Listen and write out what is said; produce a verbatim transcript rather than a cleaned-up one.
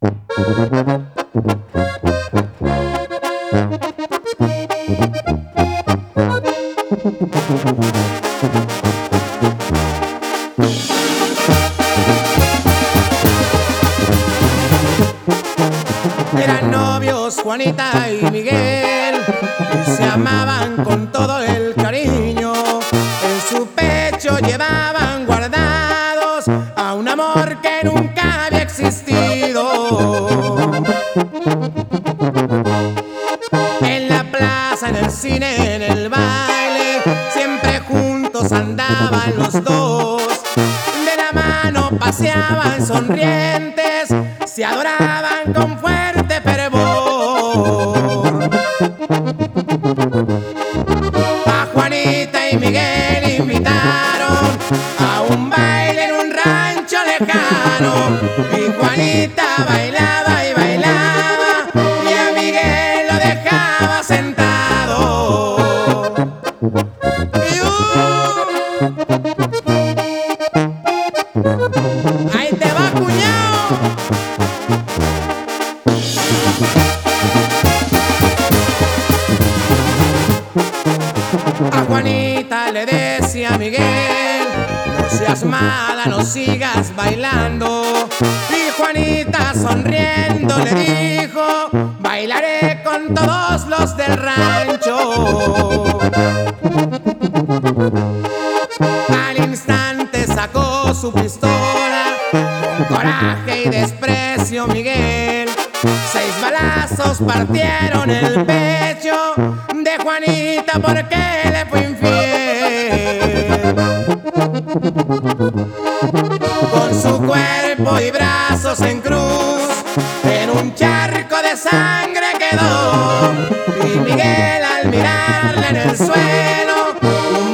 Eran novios Juanita y Miguel y se amaban con todo el cariño. En su pecho llevaban guardados a un amor que nunca había existido. En la plaza, en el cine, en el baile, siempre juntos andaban los dos. De la mano paseaban sonrientes, se adoraban con fuerte fervor. A Juanita y Miguel invitaron a un baile en un rancho lejano, y Juanita bailaba y bailaba y a Miguel lo dejaba sentado. Y, uh, ¡ahí te va, cuñao! A Juanita le decía a Miguel: no seas mala, no sigas bailando. Y Juanita sonriendo le dijo: bailaré con todos los del rancho. Al instante sacó su pistola, con coraje y desprecio Miguel. Seis balazos partieron el pecho de Juanita porque le fue infiel. Con su cuerpo y brazos en cruz, en un charco de sangre quedó. Y Miguel, al mirarla en el suelo, un